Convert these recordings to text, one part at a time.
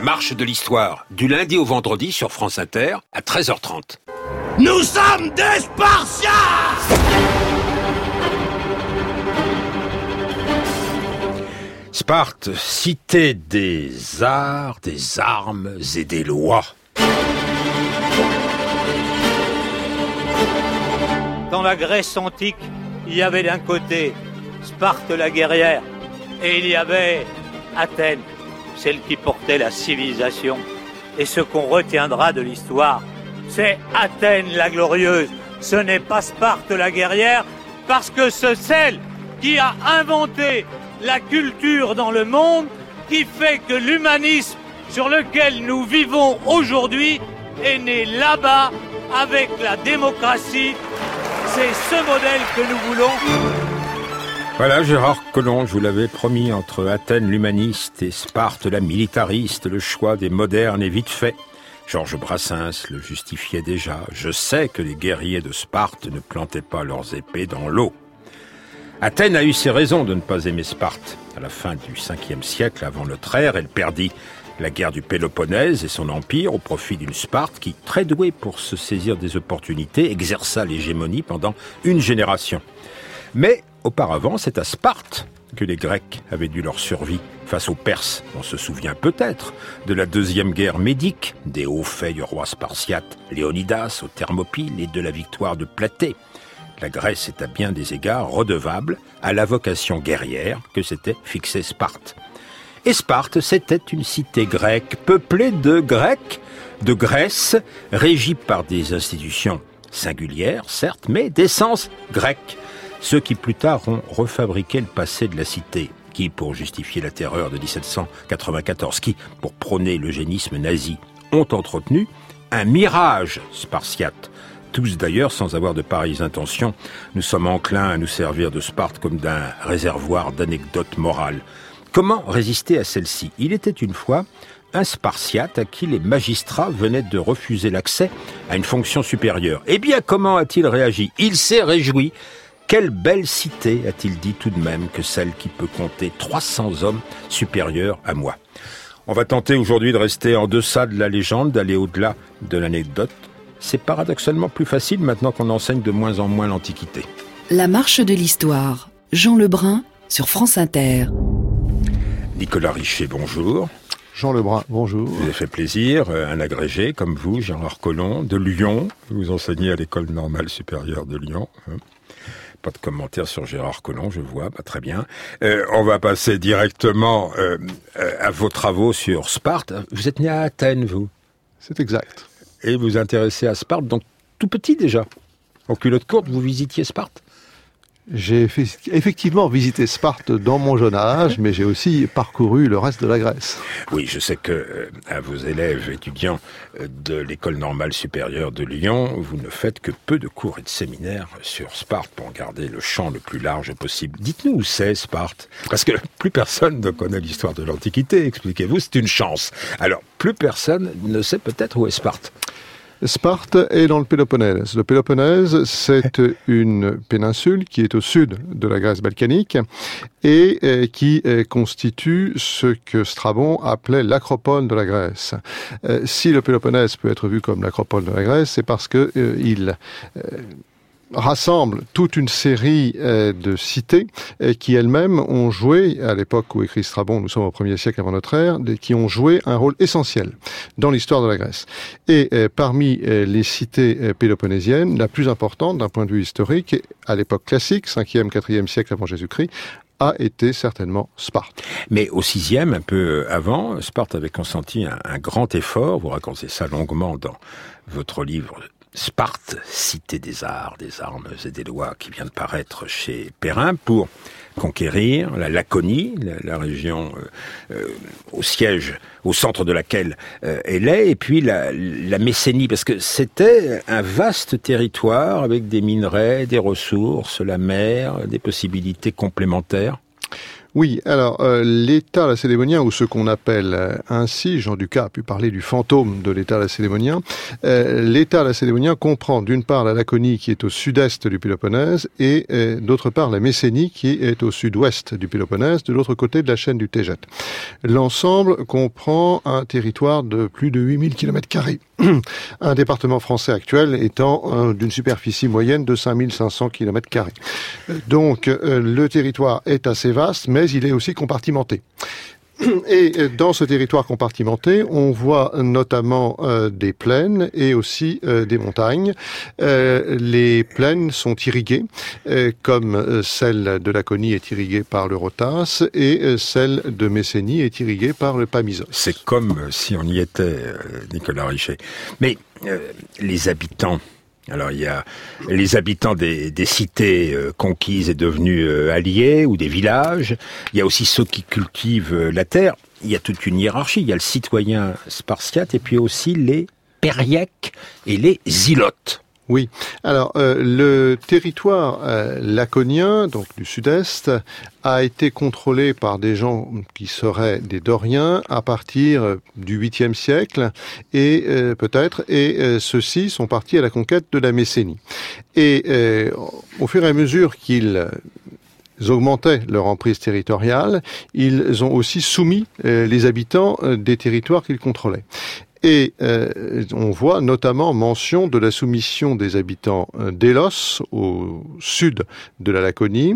marche de l'histoire, du lundi au vendredi sur France Inter, à 13h30. Nous sommes des Spartiates! Sparte, cité des arts, des armes et des lois. Dans la Grèce antique, il y avait d'un côté Sparte la guerrière, et il y avait Athènes, celle qui portait la civilisation. Et ce qu'on retiendra de l'histoire, c'est Athènes la glorieuse. Ce n'est pas Sparte la guerrière, parce que c'est celle qui a inventé la culture dans le monde, qui fait que l'humanisme sur lequel nous vivons aujourd'hui est né là-bas avec la démocratie. C'est ce modèle que nous voulons. Voilà, Gérard Collomb, je vous l'avais promis, entre Athènes l'humaniste et Sparte la militariste, le choix des modernes est vite fait. Georges Brassens le justifiait déjà. Je sais que les guerriers de Sparte ne plantaient pas leurs épées dans l'eau. Athènes a eu ses raisons de ne pas aimer Sparte. À la fin du 5e siècle avant notre ère, elle perdit la guerre du Péloponnèse et son empire au profit d'une Sparte qui, très douée pour se saisir des opportunités, exerça l'hégémonie pendant une génération. Mais auparavant, c'est à Sparte que les Grecs avaient dû leur survie face aux Perses. On se souvient peut-être de la deuxième guerre médique, des hauts faits du roi spartiate Léonidas aux Thermopyles et de la victoire de Platée. La Grèce est à bien des égards redevable à la vocation guerrière que s'était fixée Sparte. Et Sparte, c'était une cité grecque, peuplée de Grecs, de Grèce, régie par des institutions singulières, certes, mais d'essence grecque. Ceux qui plus tard ont refabriqué le passé de la cité, qui, pour justifier la terreur de 1794, qui, pour prôner l'eugénisme nazi, ont entretenu un mirage spartiate. Tous d'ailleurs, sans avoir de pareilles intentions, nous sommes enclins à nous servir de Sparte comme d'un réservoir d'anecdotes morales. Comment résister à celle-ci ? Il était une fois un Spartiate à qui les magistrats venaient de refuser l'accès à une fonction supérieure. Eh bien, comment a-t-il réagi ? Il s'est réjoui. Quelle belle cité, a-t-il dit tout de même, que celle qui peut compter 300 hommes supérieurs à moi. On va tenter aujourd'hui de rester en deçà de la légende, d'aller au-delà de l'anecdote. C'est paradoxalement plus facile maintenant qu'on enseigne de moins en moins l'Antiquité. La marche de l'histoire. Jean Lebrun sur France Inter. Nicolas Richet, bonjour. Jean Lebrun, bonjour. Vous avez fait plaisir, un agrégé comme vous, Gérard Collomb, de Lyon. Vous enseignez à l'École normale supérieure de Lyon. Pas de commentaires sur Gérard Collomb, je vois, très bien. On va passer directement à vos travaux sur Sparte. Vous êtes né à Athènes, vous ? C'est exact. Et vous vous intéressez à Sparte, donc tout petit déjà. En culotte courte, vous visitiez Sparte ? J'ai effectivement visité Sparte dans mon jeune âge, mais j'ai aussi parcouru le reste de la Grèce. Oui, je sais que à vos élèves étudiants de l'École normale supérieure de Lyon, vous ne faites que peu de cours et de séminaires sur Sparte pour garder le champ le plus large possible. Dites-nous où c'est Sparte, parce que plus personne ne connaît l'histoire de l'Antiquité, expliquez-vous, c'est une chance. Alors, plus personne ne sait peut-être où est Sparte. Sparte est dans le Péloponnèse. Le Péloponnèse, c'est une péninsule qui est au sud de la Grèce balkanique et qui constitue ce que Strabon appelait l'acropole de la Grèce. Si le Péloponnèse peut être vu comme l'acropole de la Grèce, c'est parce que il rassemble toute une série de cités qui elles-mêmes ont joué, à l'époque où écrit Strabon, nous sommes au 1er siècle avant notre ère, qui ont joué un rôle essentiel dans l'histoire de la Grèce. Et parmi les cités péloponnésiennes, la plus importante d'un point de vue historique, à l'époque classique, 5e, 4e siècle avant Jésus-Christ, a été certainement Sparte. Mais au 6e, un peu avant, Sparte avait consenti un grand effort, vous racontez ça longuement dans votre livre Sparte, cité des arts, des armes et des lois, qui vient de paraître chez Perrin, pour conquérir la Laconie, la région au siège, au centre de laquelle elle est, et puis la Messénie, parce que c'était un vaste territoire avec des minerais, des ressources, la mer, des possibilités complémentaires. Oui, alors l'État lacédémonien, ou ce qu'on appelle ainsi, Jean Ducas a pu parler du fantôme de l'État lacédémonien, l'État lacédémonien comprend d'une part la Laconie qui est au sud-est du Péloponnèse et d'autre part la Messénie qui est au sud-ouest du Péloponnèse, de l'autre côté de la chaîne du Tégète. L'ensemble comprend un territoire de plus de 8000 km². Un département français actuel étant d'une superficie moyenne de 5500 km². Donc le territoire est assez vaste, mais il est aussi compartimenté. Et dans ce territoire compartimenté, on voit notamment des plaines et aussi des montagnes. Les plaines sont irriguées, comme celle de Laconie est irriguée par le Rotas et celle de Messénie est irriguée par le Pamisos. C'est comme si on y était, Nicolas Richet. Mais les habitants... Alors il y a les habitants des cités conquises et devenues alliées ou des villages. Il y a aussi ceux qui cultivent la terre. Il y a toute une hiérarchie. Il y a le citoyen spartiate et puis aussi les périèques et les ilotes. Oui. Alors, le territoire laconien, donc du sud-est, a été contrôlé par des gens qui seraient des Doriens à partir du 8e siècle et ceux-ci sont partis à la conquête de la Messénie. Et au fur et à mesure qu'ils augmentaient leur emprise territoriale, ils ont aussi soumis les habitants des territoires qu'ils contrôlaient. Et on voit notamment mention de la soumission des habitants d'Élos, au sud de la Laconie,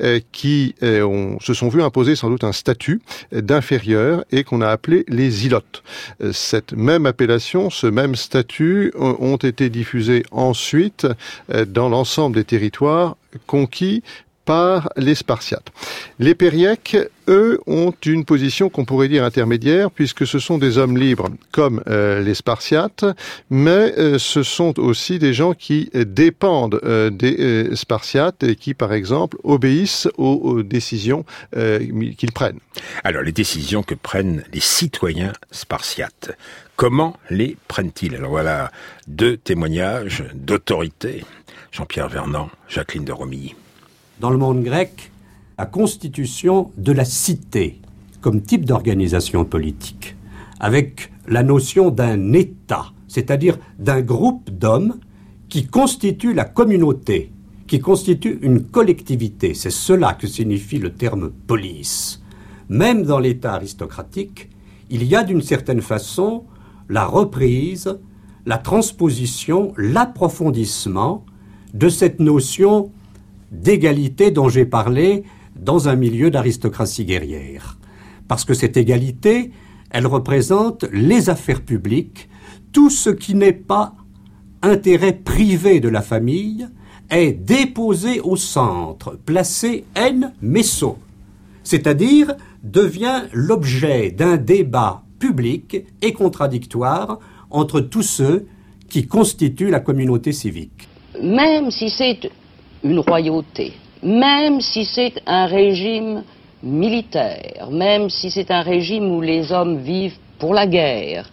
qui se sont vus imposer sans doute un statut d'inférieur et qu'on a appelé les ilotes. Cette même appellation, ce même statut ont été diffusés ensuite dans l'ensemble des territoires conquis par les Spartiates. Les Périèques, eux, ont une position qu'on pourrait dire intermédiaire, puisque ce sont des hommes libres comme les Spartiates, mais ce sont aussi des gens qui dépendent des Spartiates et qui, par exemple, obéissent aux décisions qu'ils prennent. Alors, les décisions que prennent les citoyens spartiates, comment les prennent-ils? Alors voilà, 2 témoignages d'autorité. Jean-Pierre Vernant, Jacqueline de Romilly. Dans le monde grec, la constitution de la cité comme type d'organisation politique, avec la notion d'un État, c'est-à-dire d'un groupe d'hommes qui constitue la communauté, qui constitue une collectivité. C'est cela que signifie le terme police. Même dans l'État aristocratique, il y a d'une certaine façon la reprise, la transposition, l'approfondissement de cette notion d'égalité dont j'ai parlé dans un milieu d'aristocratie guerrière. Parce que cette égalité, elle représente les affaires publiques, tout ce qui n'est pas intérêt privé de la famille est déposé au centre, placé en messo, c'est-à-dire devient l'objet d'un débat public et contradictoire entre tous ceux qui constituent la communauté civique. Même si c'est une royauté, même si c'est un régime militaire, même si c'est un régime où les hommes vivent pour la guerre,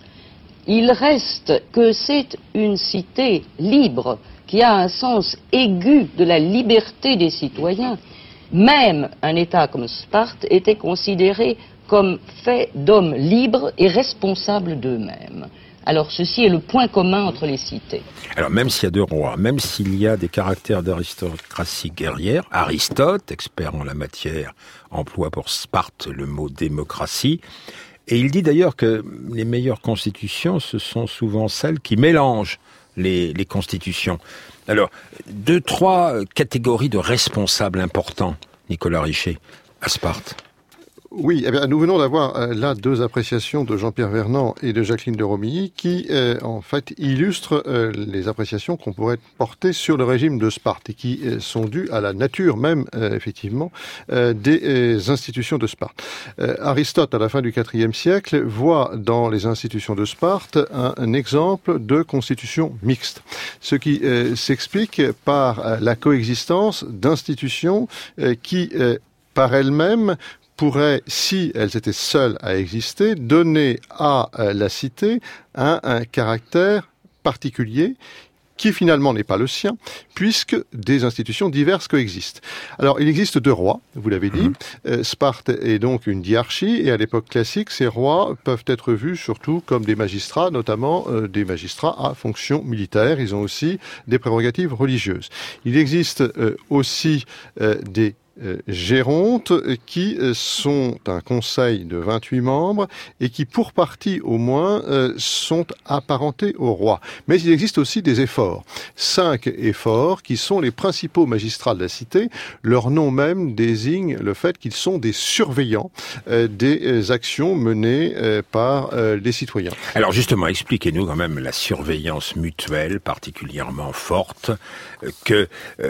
il reste que c'est une cité libre qui a un sens aigu de la liberté des citoyens. Même un État comme Sparte était considéré comme fait d'hommes libres et responsables d'eux-mêmes. Alors ceci est le point commun entre les cités. Alors même s'il y a 2 rois, même s'il y a des caractères d'aristocratie guerrière, Aristote, expert en la matière, emploie pour Sparte le mot démocratie, et il dit d'ailleurs que les meilleures constitutions, ce sont souvent celles qui mélangent les constitutions. Alors, 2-3 catégories de responsables importants, Nicolas Richet, à Sparte. Oui, eh bien, nous venons d'avoir là 2 appréciations de Jean-Pierre Vernant et de Jacqueline de Romilly qui, en fait, illustrent les appréciations qu'on pourrait porter sur le régime de Sparte et qui sont dues à la nature même, effectivement, des institutions de Sparte. Aristote, à la fin du IVe siècle, voit dans les institutions de Sparte un exemple de constitution mixte, ce qui s'explique par la coexistence d'institutions qui, par elles-mêmes, pourraient, si elles étaient seules à exister, donner à la cité un caractère particulier qui finalement n'est pas le sien, puisque des institutions diverses coexistent. Alors, il existe 2 rois, vous l'avez dit. Sparte est donc une diarchie, et à l'époque classique, ces rois peuvent être vus surtout comme des magistrats, notamment des magistrats à fonction militaire. Ils ont aussi des prérogatives religieuses. Il existe aussi des gérontes qui sont un conseil de 28 membres et qui, pour partie au moins, sont apparentés au roi. Mais il existe aussi des éphores. 5 éphores qui sont les principaux magistrats de la cité. Leur nom même désigne le fait qu'ils sont des surveillants des actions menées par les citoyens. Alors justement, expliquez-nous quand même la surveillance mutuelle particulièrement forte que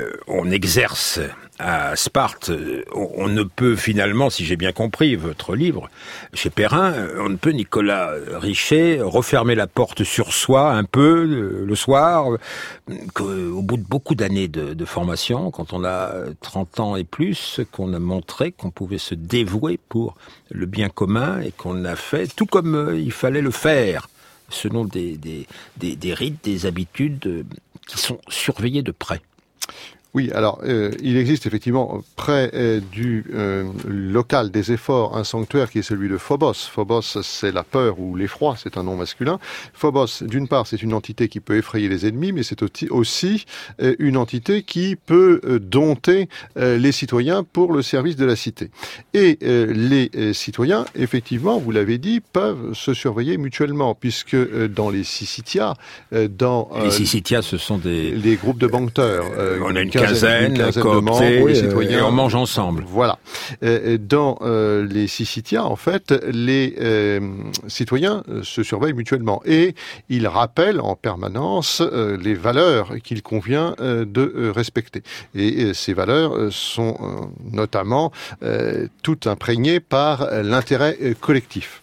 on exerce à Sparte. On ne peut finalement, si j'ai bien compris votre livre, chez Perrin, on ne peut, Nicolas Richet, refermer la porte sur soi un peu le soir, qu'au bout de beaucoup d'années de formation, quand on a 30 ans et plus, qu'on a montré qu'on pouvait se dévouer pour le bien commun et qu'on a fait tout comme il fallait le faire, selon des rites, des habitudes qui sont surveillées de près. Oui, alors il existe effectivement près du local des éphores un sanctuaire qui est celui de Phobos. Phobos, c'est la peur ou l'effroi, c'est un nom masculin. Phobos, d'une part, c'est une entité qui peut effrayer les ennemis, mais c'est aussi une entité qui peut dompter les citoyens pour le service de la cité. Et les citoyens, effectivement, vous l'avez dit, peuvent se surveiller mutuellement, puisque dans les Syssitia, les Syssitia, ce sont les groupes de banqueteurs, on a une quinzaine de membres, les citoyens, et on mange ensemble. Voilà. Dans les Syssitia, en fait, les citoyens se surveillent mutuellement et ils rappellent en permanence les valeurs qu'il convient de respecter. Et ces valeurs sont notamment toutes imprégnées par l'intérêt collectif.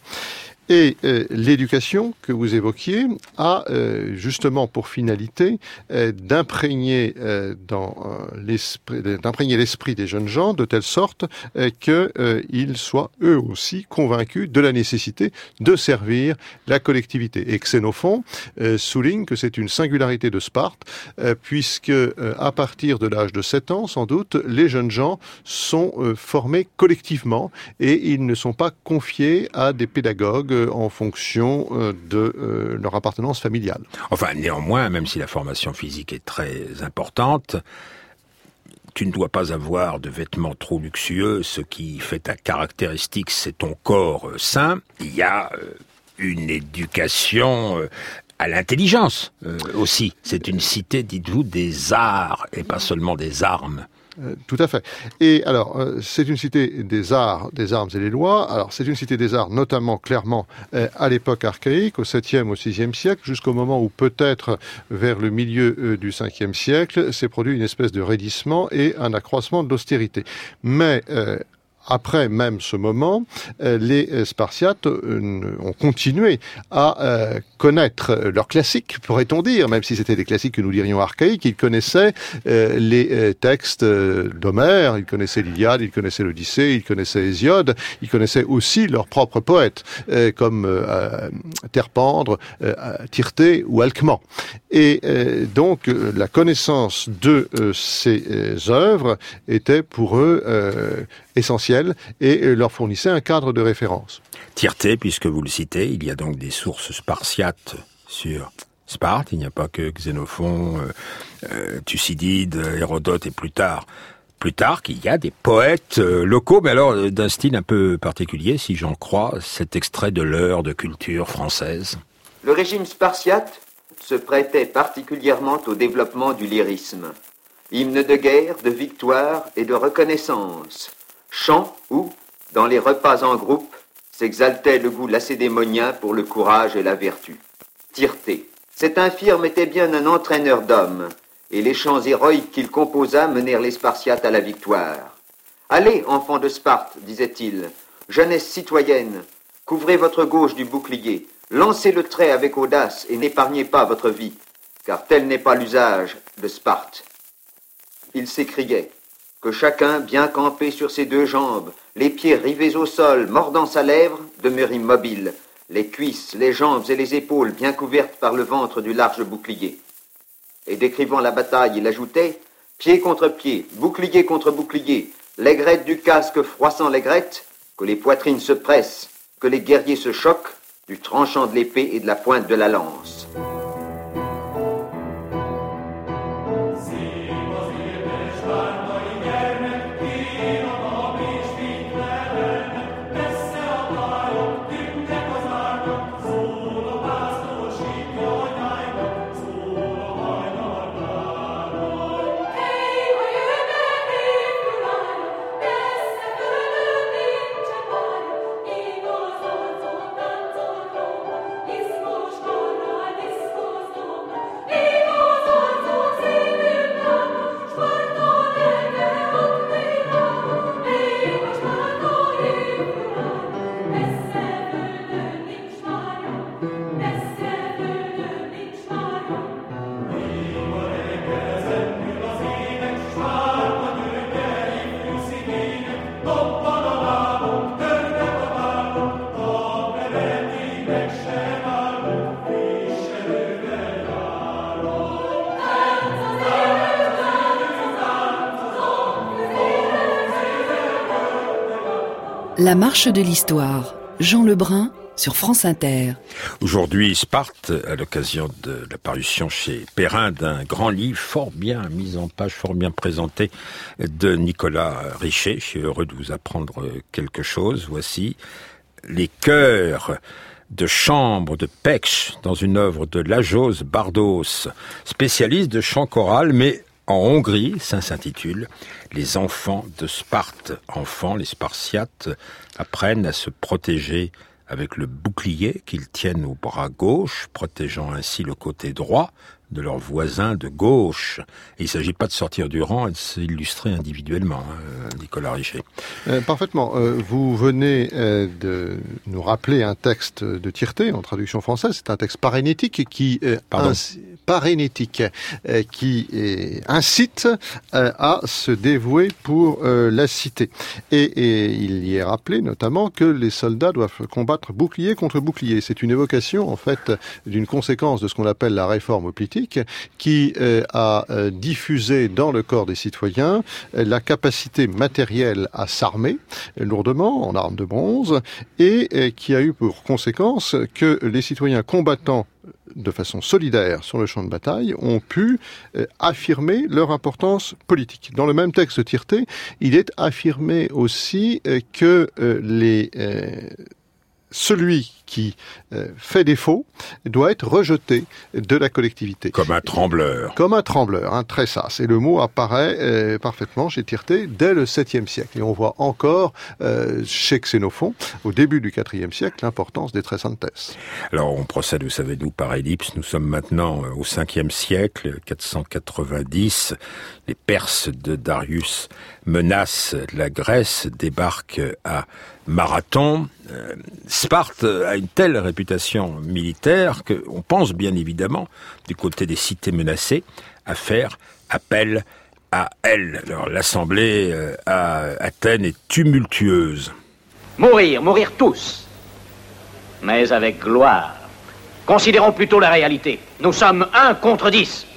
Et l'éducation que vous évoquiez a justement pour finalité d'imprégner l'esprit des jeunes gens de telle sorte qu'ils soient eux aussi convaincus de la nécessité de servir la collectivité. Et Xénophon souligne que c'est une singularité de Sparte puisque à partir de l'âge de 7 ans, sans doute, les jeunes gens sont formés collectivement et ils ne sont pas confiés à des pédagogues en fonction de leur appartenance familiale. Enfin, néanmoins, même si la formation physique est très importante, tu ne dois pas avoir de vêtements trop luxueux. Ce qui fait ta caractéristique, c'est ton corps sain. Il y a une éducation à l'intelligence aussi. C'est une cité, dites-vous, des arts et pas seulement des armes. Tout à fait. Et alors, c'est une cité des arts, des armes et des lois. Alors, c'est une cité des arts, notamment, clairement, à l'époque archaïque, au 7e, au 6e siècle, jusqu'au moment où, peut-être, vers le milieu du 5e siècle, s'est produit une espèce de raidissement et un accroissement de l'austérité. Mais après même ce moment, les Spartiates ont continué à connaître leurs classiques, pourrait-on dire, même si c'était des classiques que nous dirions archaïques. Ils connaissaient les textes d'Homère, ils connaissaient l'Iliade, ils connaissaient l'Odyssée, ils connaissaient Hésiode, ils connaissaient aussi leurs propres poètes, comme Terpendre, Tyrtée ou Alcman. Et donc, la connaissance de ces œuvres était pour eux essentiel et leur fournissait un cadre de référence. Tyrtée, puisque vous le citez, il y a donc des sources spartiates sur Sparte. Il n'y a pas que Xénophon, Thucydide, Hérodote et Plutarque, il y a des poètes locaux, mais alors d'un style un peu particulier, si j'en crois, cet extrait de l'heure de culture française. Le régime spartiate se prêtait particulièrement au développement du lyrisme. Hymne de guerre, de victoire et de reconnaissance. Chant où, dans les repas en groupe, s'exaltait le goût lacédémonien pour le courage et la vertu. Tyrtée. Cet infirme était bien un entraîneur d'hommes, et les chants héroïques qu'il composa menèrent les Spartiates à la victoire. « Allez, enfants de Sparte, disait-il, jeunesse citoyenne, couvrez votre gauche du bouclier, lancez le trait avec audace et n'épargnez pas votre vie, car tel n'est pas l'usage de Sparte. » Il s'écriait. Que chacun, bien campé sur ses 2 jambes, les pieds rivés au sol, mordant sa lèvre, demeure immobile, les cuisses, les jambes et les épaules bien couvertes par le ventre du large bouclier. Et décrivant la bataille, il ajoutait « Pied contre pied, bouclier contre bouclier, l'aigrette du casque froissant l'aigrette, que les poitrines se pressent, que les guerriers se choquent, du tranchant de l'épée et de la pointe de la lance. » La marche de l'histoire, Jean Lebrun sur France Inter. Aujourd'hui, Sparte, à l'occasion de la parution chez Perrin d'un grand livre fort bien mis en page, fort bien présenté de Nicolas Richet. Je suis heureux de vous apprendre quelque chose. Voici les chœurs de chambre de Pécs dans une œuvre de Lajos Bardos, spécialiste de chant choral, mais en Hongrie, ça s'intitule « Les enfants de Sparte ». Enfants, les Spartiates apprennent à se protéger avec le bouclier qu'ils tiennent au bras gauche, protégeant ainsi le côté droit de leurs voisins de gauche. Et il ne s'agit pas de sortir du rang et de s'illustrer individuellement, Nicolas Richet. Parfaitement. Vous venez de nous rappeler un texte de Tirté, en traduction française. C'est un texte parénétique qui incite à se dévouer pour la cité. Et il y est rappelé notamment que les soldats doivent combattre bouclier contre bouclier. C'est une évocation, en fait, d'une conséquence de ce qu'on appelle la réforme politique, qui a diffusé dans le corps des citoyens la capacité matérielle à s'armer lourdement en armes de bronze et qui a eu pour conséquence que les citoyens combattant de façon solidaire sur le champ de bataille ont pu affirmer leur importance politique. Dans le même texte de Tirté, il est affirmé aussi que celui qui fait défaut doit être rejeté de la collectivité. Comme un trembleur. Comme un trembleur, un tressasse. Et le mot apparaît parfaitement chez Tirté dès le 7e siècle. Et on voit encore chez Xénophon, au début du 4e siècle, l'importance des tressantes. Alors on procède, vous savez, nous par ellipse. Nous sommes maintenant au 5e siècle, 490. Les Perses de Darius menacent la Grèce, débarquent à Marathon. Sparte a une telle réputation militaire qu'on pense bien évidemment, du côté des cités menacées, à faire appel à elle. Alors l'assemblée à Athènes est tumultueuse. Mourir tous, mais avec gloire. Considérons plutôt la réalité. Nous sommes 1 contre 10.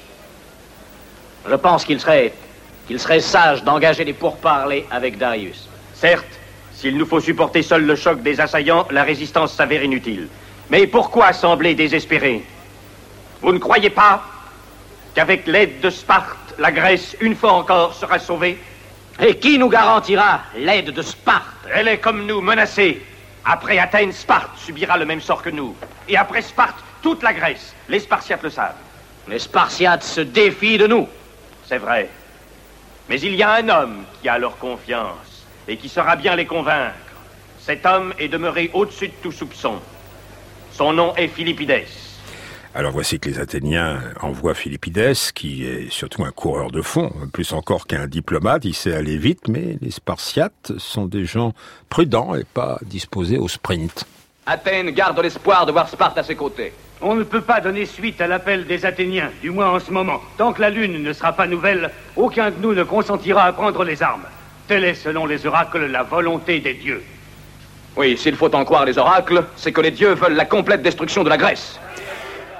Je pense qu'il serait sage d'engager des pourparlers avec Darius. Certes, s'il nous faut supporter seul le choc des assaillants, la résistance s'avère inutile. Mais pourquoi sembler désespéré? Vous ne croyez pas qu'avec l'aide de Sparte, la Grèce, une fois encore, sera sauvée? Et qui nous garantira l'aide de Sparte? Elle est comme nous, menacée. Après Athènes, Sparte subira le même sort que nous. Et après Sparte, toute la Grèce. Les Spartiates le savent. Les Spartiates se défient de nous. C'est vrai. Mais il y a un homme qui a leur confiance et qui saura bien les convaincre. Cet homme est demeuré au-dessus de tout soupçon. Son nom est Philippides. Alors voici que les Athéniens envoient Philippides, qui est surtout un coureur de fond, plus encore qu'un diplomate. Il sait aller vite, mais les Spartiates sont des gens prudents et pas disposés au sprint. Athènes garde l'espoir de voir Sparte à ses côtés. On ne peut pas donner suite à l'appel des Athéniens, du moins en ce moment. Tant que la lune ne sera pas nouvelle, aucun de nous ne consentira à prendre les armes. Telle est, selon les oracles, la volonté des dieux. Oui, s'il faut en croire les oracles, c'est que les dieux veulent la complète destruction de la Grèce.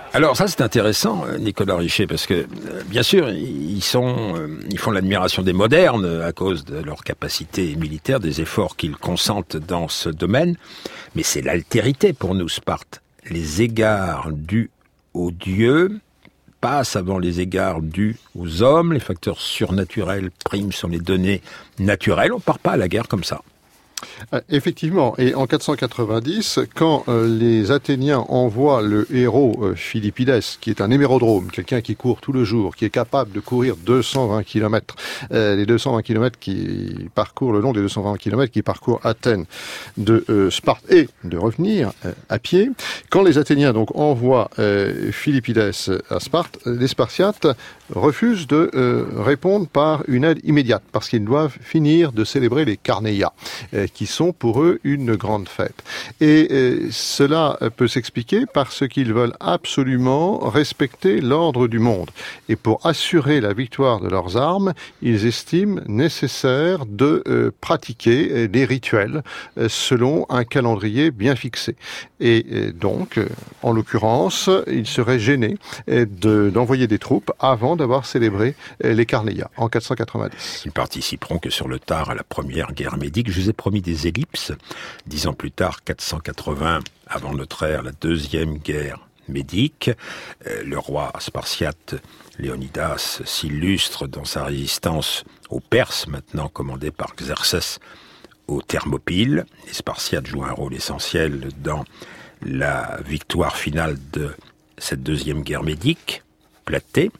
Alors ça c'est intéressant, Nicolas Richer, parce que bien sûr ils font l'admiration des modernes à cause de leur capacité militaire, des efforts qu'ils consentent dans ce domaine, mais c'est l'altérité pour nous, Sparte. Les égards dus aux dieux passent avant les égards dus aux hommes, les facteurs surnaturels priment sur les données naturelles, on part pas à la guerre comme ça. Effectivement, et en 490, quand les Athéniens envoient le héros Philippides, qui est un hémérodrome, quelqu'un qui court tout le jour, qui est capable de courir 220 km, les 220 km qui parcourent le long des 220 km qui parcourent Athènes de Sparte et de revenir à pied, quand les Athéniens donc envoient Philippides à Sparte, les Spartiates refusent de répondre par une aide immédiate, parce qu'ils doivent finir de célébrer les Carneia, qui sont pour eux une grande fête. Et cela peut s'expliquer parce qu'ils veulent absolument respecter l'ordre du monde. Et pour assurer la victoire de leurs armes, ils estiment nécessaire de pratiquer des rituels selon un calendrier bien fixé. Et donc, en l'occurrence, ils seraient gênés d'envoyer des troupes avant d'avoir célébré les Carneia en 490. Ils participeront que sur le tard à la première guerre médique. Je vous ai promis des ellipses. 10 ans plus tard, 480 avant notre ère, la deuxième guerre médique. Le roi spartiate Léonidas s'illustre dans sa résistance aux Perses, maintenant commandés par Xerxès aux Thermopyles. Les Spartiates jouent un rôle essentiel dans la victoire finale de cette deuxième guerre médique, Platée.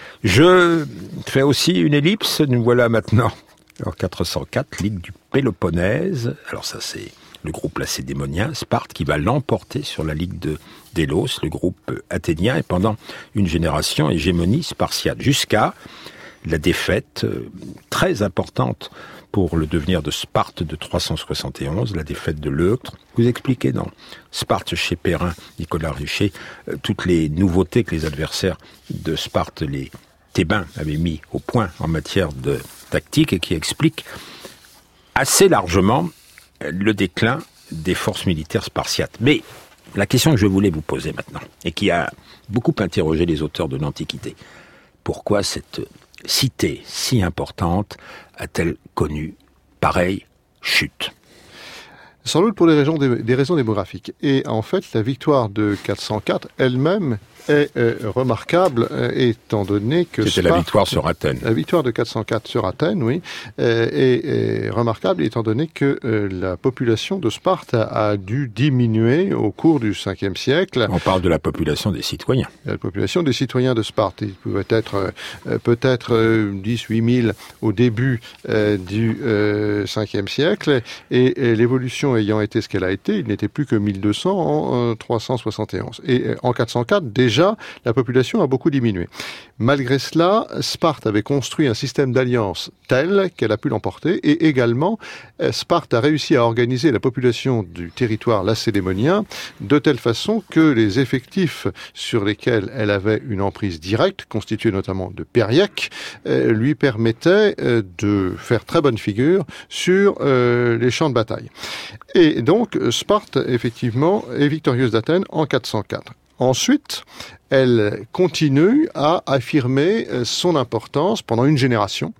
Je fais aussi une ellipse, nous voilà maintenant en 404, Ligue du Péloponnèse. Alors ça c'est le groupe lacédémonien, Sparte, qui va l'emporter sur la Ligue de Délos, le groupe athénien, et pendant une génération, hégémonie spartiate, jusqu'à la défaite très importante pour le devenir de Sparte de 371, la défaite de Leuctre. Vous expliquez dans Sparte chez Perrin, Nicolas Richer, toutes les nouveautés que les adversaires de Sparte, les Thébains, avaient mis au point en matière de tactique et qui expliquent assez largement le déclin des forces militaires spartiates. Mais la question que je voulais vous poser maintenant, et qui a beaucoup interrogé les auteurs de l'Antiquité, pourquoi cette cité si importante a-t-elle connu pareille chute ? Sans doute pour des raisons démographiques. Et en fait, la victoire de 404 elle-même est remarquable étant donné que c'était Sparte, la victoire sur Athènes. La victoire de 404 sur Athènes, oui, est remarquable étant donné que la population de Sparte a dû diminuer au cours du 5e siècle. On parle de la population des citoyens. La population des citoyens de Sparte. Il pouvait être peut-être 10-8 000 au début du 5e siècle, et l'évolution ayant été ce qu'elle a été, il n'était plus que 1200 en 371. Et en 404, déjà, la population a beaucoup diminué. Malgré cela, Sparte avait construit un système d'alliance tel qu'elle a pu l'emporter, et également, Sparte a réussi à organiser la population du territoire lacédémonien de telle façon que les effectifs sur lesquels elle avait une emprise directe, constitués notamment de périèques, lui permettaient de faire très bonne figure sur les champs de bataille. Et donc, Sparte, effectivement, est victorieuse d'Athènes en 404. Ensuite, elle continue à affirmer son importance pendant une génération,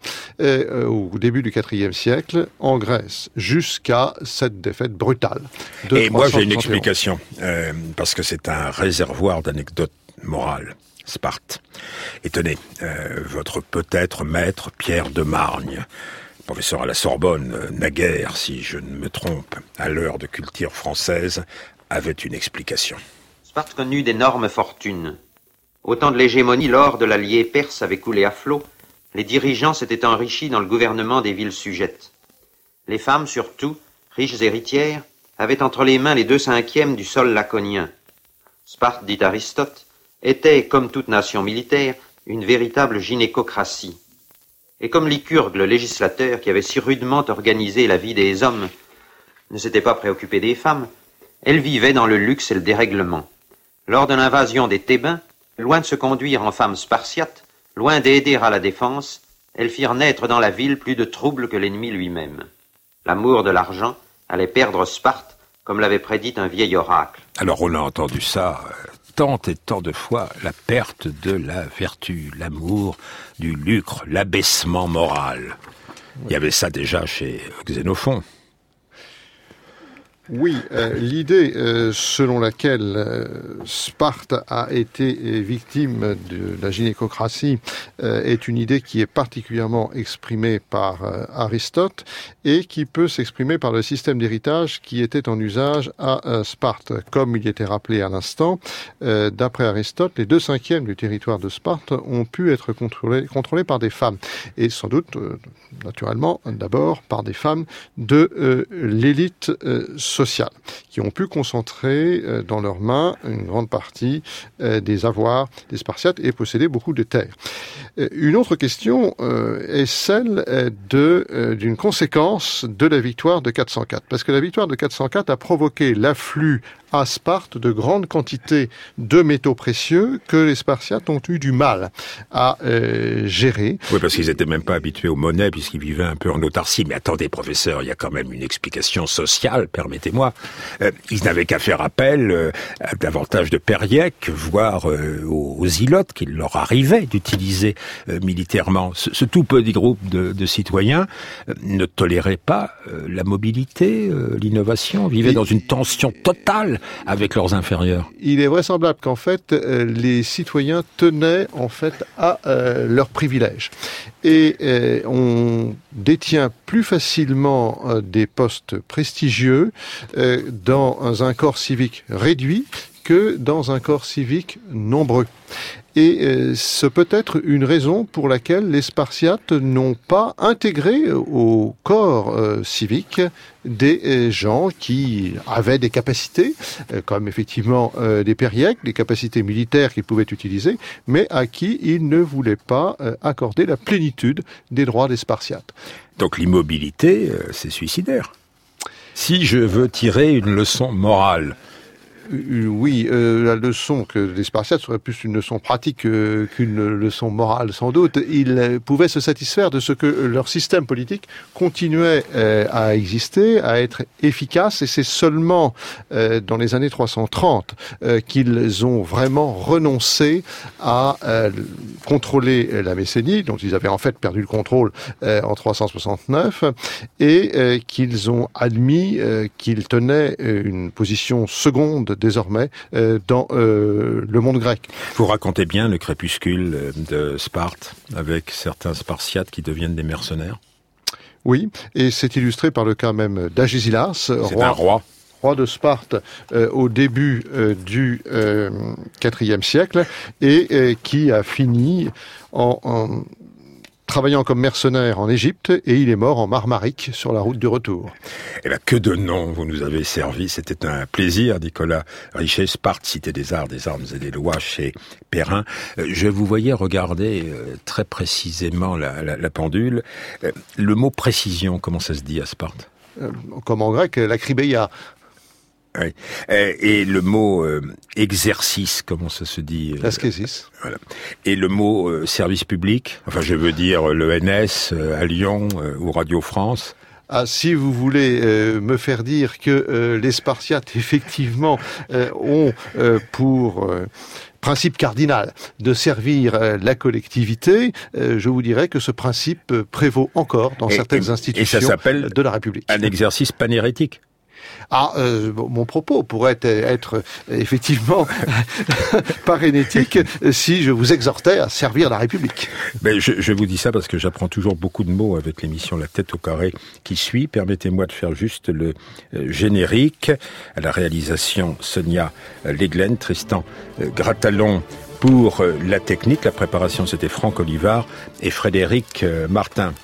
au début du IVe siècle, en Grèce, jusqu'à cette défaite brutale. Et moi, j'ai une explication, parce que c'est un réservoir d'anecdotes morales. Sparte. Et tenez, votre peut-être maître Pierre de Margne, professeur à la Sorbonne, naguère, si je ne me trompe, à l'heure de culture française, avait une explication. Sparte connut d'énormes fortunes. Au temps de l'hégémonie, l'or de l'allié perse avait coulé à flot. Les dirigeants s'étaient enrichis dans le gouvernement des villes sujettes. Les femmes, surtout, riches héritières, avaient entre les mains les 2/5 du sol laconien. Sparte, dit Aristote, était, comme toute nation militaire, une véritable gynécocratie. Et comme Lycurgue, le législateur, qui avait si rudement organisé la vie des hommes, ne s'était pas préoccupé des femmes, elle vivait dans le luxe et le dérèglement. Lors de l'invasion des Thébains, loin de se conduire en femmes spartiates, loin d'aider à la défense, elles firent naître dans la ville plus de troubles que l'ennemi lui-même. L'amour de l'argent allait perdre Sparte, comme l'avait prédit un vieil oracle. Alors on a entendu ça tant et tant de fois la perte de la vertu, l'amour du lucre, l'abaissement moral. Il y avait ça déjà chez Xénophon. Oui, l'idée selon laquelle Sparte a été victime de la gynécocratie est une idée qui est particulièrement exprimée par Aristote et qui peut s'exprimer par le système d'héritage qui était en usage à Sparte. Comme il était rappelé à l'instant, d'après Aristote, les 2/5 du territoire de Sparte ont pu être contrôlés par des femmes. Et sans doute, naturellement, d'abord par des femmes de l'élite sociales, qui ont pu concentrer dans leurs mains une grande partie des avoirs des Spartiates et posséder beaucoup de terres. Une autre question est celle d'une conséquence de la victoire de 404, parce que la victoire de 404 a provoqué l'afflux à Sparte de grandes quantités de métaux précieux que les Spartiates ont eu du mal à gérer. Oui, parce qu'ils n'étaient même pas habitués aux monnaies puisqu'ils vivaient un peu en autarcie. Mais attendez, professeur, il y a quand même une explication sociale, permettez-moi. Ils n'avaient qu'à faire appel à davantage de périèques, voire aux ilotes qu'il leur arrivait d'utiliser militairement. Ce tout petit groupe de citoyens ne tolérait pas la mobilité, l'innovation, vivait dans une tension totale avec leurs inférieurs. Il est vraisemblable qu'en fait, les citoyens tenaient en fait à leurs privilèges. Et on détient plus facilement des postes prestigieux dans un corps civique réduit que dans un corps civique nombreux. Et ce peut être une raison pour laquelle les Spartiates n'ont pas intégré au corps civique des gens qui avaient des capacités, comme effectivement des périèques, des capacités militaires qu'ils pouvaient utiliser, mais à qui ils ne voulaient pas accorder la plénitude des droits des Spartiates. Donc l'immobilité, c'est suicidaire. Si je veux tirer une leçon morale, oui, la leçon que des Spartiates serait plus une leçon pratique qu'une leçon morale, sans doute. Ils pouvaient se satisfaire de ce que leur système politique continuait à exister, à être efficace, et c'est seulement dans les années 330 qu'ils ont vraiment renoncé à contrôler la Messénie, dont ils avaient en fait perdu le contrôle en 369, et qu'ils ont admis qu'ils tenaient une position seconde désormais dans le monde grec. Vous racontez bien le crépuscule de Sparte, avec certains Spartiates qui deviennent des mercenaires. Oui, et c'est illustré par le cas même d'Agésilas, c'est un roi de Sparte au début du IVe siècle, et qui a fini en travaillant comme mercenaire en Égypte, et il est mort en Marmarique sur la route du retour. Eh bien, que de noms vous nous avez servi. C'était un plaisir, Nicolas Richet. Sparte, cité des arts, des armes et des lois, chez Perrin. Je vous voyais regarder très précisément la pendule. Le mot précision, comment ça se dit à Sparte ? Comme en grec, l'akribéia. Oui. Et le mot exercice, comment ça se dit ? Askésis. Voilà. Et le mot service public, enfin je veux dire l'ENS à Lyon ou Radio France. Ah, si vous voulez me faire dire que les Spartiates effectivement ont pour principe cardinal de servir la collectivité, je vous dirais que ce principe prévaut encore dans certaines institutions de la République. Un exercice panhérétique. Ah, mon propos pourrait être effectivement parénétique si je vous exhortais à servir la République. Ben, je vous dis ça parce que j'apprends toujours beaucoup de mots avec l'émission La Tête au Carré qui suit. Permettez-moi de faire juste le générique. À la réalisation, Sonia Leglen, Tristan Gratalon pour la technique. La préparation, c'était Franck Olivard et Frédéric Martin.